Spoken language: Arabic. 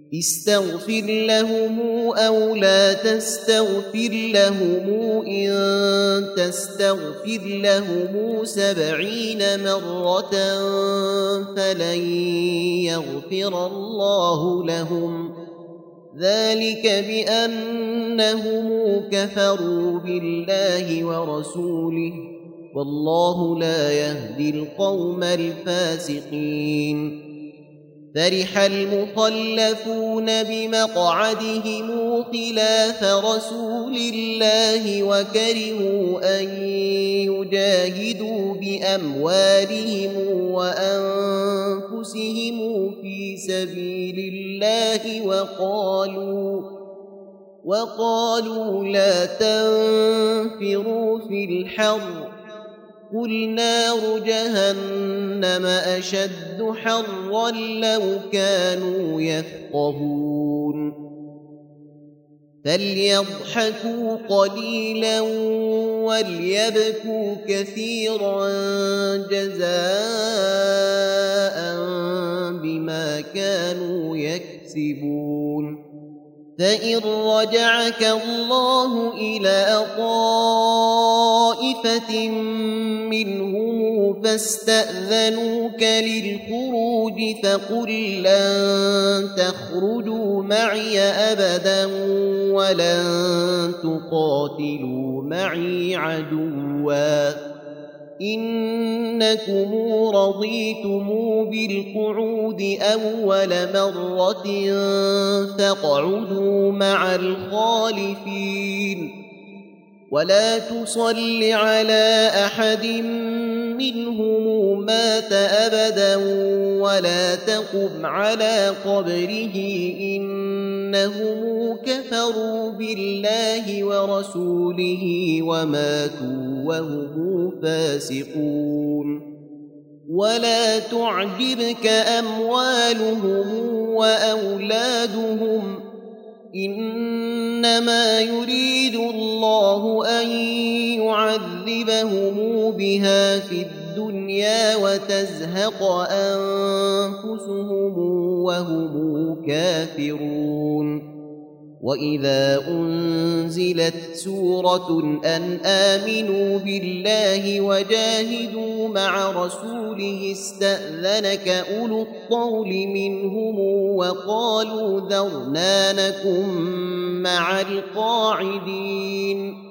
استغفر لهم أو لا تستغفر لهم إن تستغفر لهم 70 مرة فلن يغفر الله لهم ذلك بأنهم كفروا بالله ورسوله والله لا يهدي القوم الفاسقين. فرح المخلفون بمقعدهم خلاف رسول الله وكرهوا أن يجاهدوا بأموالهم وأنفسهم في سبيل الله وقالوا لا تنفروا في الحر قل نار جهنم أشد حرا لو كانوا يفقهون. فليضحكوا قليلا وليبكوا كثيرا جزاء بما كانوا يكسبون. فإن رجعك الله إلى طائفة منهم فاستأذنوك للخروج فقل لن تخرجوا معي أبدا ولن تقاتلوا معي عدوا إنكم رضيتم بالقعود أول مرة فاقعدوا مع الخالفين ولا تصل على أحد منهم مات أبدا ولا تقم على قبره إنهم كفروا بالله ورسوله وماتوا وهم فاسقون. ولا تعجبك أموالهم وأولادهم إنما يريد الله أن يعذبهم بها في الدنيا وتزهق أنفسهم وهم كافرون. وإذا أنزلت سورة أن آمنوا بالله وجاهدوا مع رسوله استأذنك أولو الطول منهم وقالوا ذرنا نكن مع القاعدين